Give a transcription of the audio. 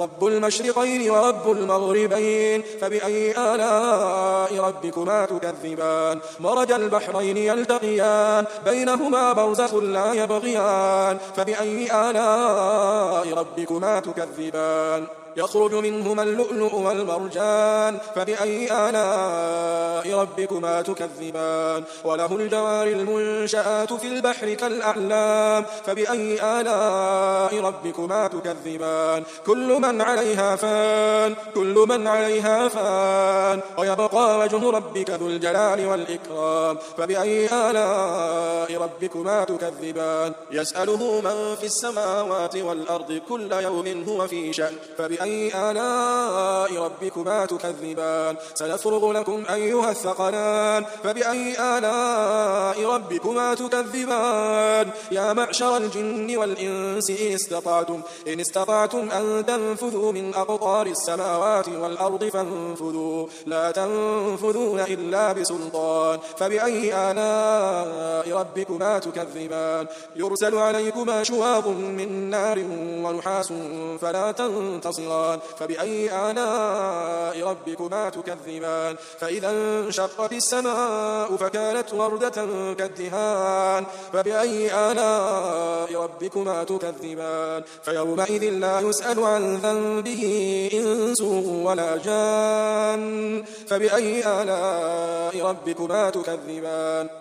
رب المشرقين ورب المغربين فبأي آلاء ربكما تكذبان مرج البحرين يلتقيان بينهما برزخ لا يبغيان فبأي آلاء ربكما تكذبان يخرج منهما اللؤلؤ والمرجان فبأي آلاء ربكما تكذبان وله الجوار المنشآت في البحر كالأعلام فبأي آلاء ربكما تكذبان كل من عليها فان ويبقى وجه ربك ذو الجلال والإكرام فبأي آلاء ربكما تكذبان يسأله من في السماوات والأرض كل يوم هو في شأن فبأي آلاء ربكما تكذبان سنفرغ لكم أيها الثقلان فبأي آلاء ربكما تكذبان يا معشر الجن والإنس إن استطعتم أن تنفذوا من أقطار السماوات والأرض فانفذوا لا تنفذون إلا بسلطان فبأي آلاء ربكما تكذبان يرسل عليكما شواظ من نار ونحاس فلا تنتصران فبأي آلاء ربكما تكذبان فإذا انشقت السماء فكانت وردة كالدهان فبأي آلاء ربكما تكذبان فيومئذ لا يسأل عن ذنبه إنس ولا جان فبأي آلاء ربكما تكذبان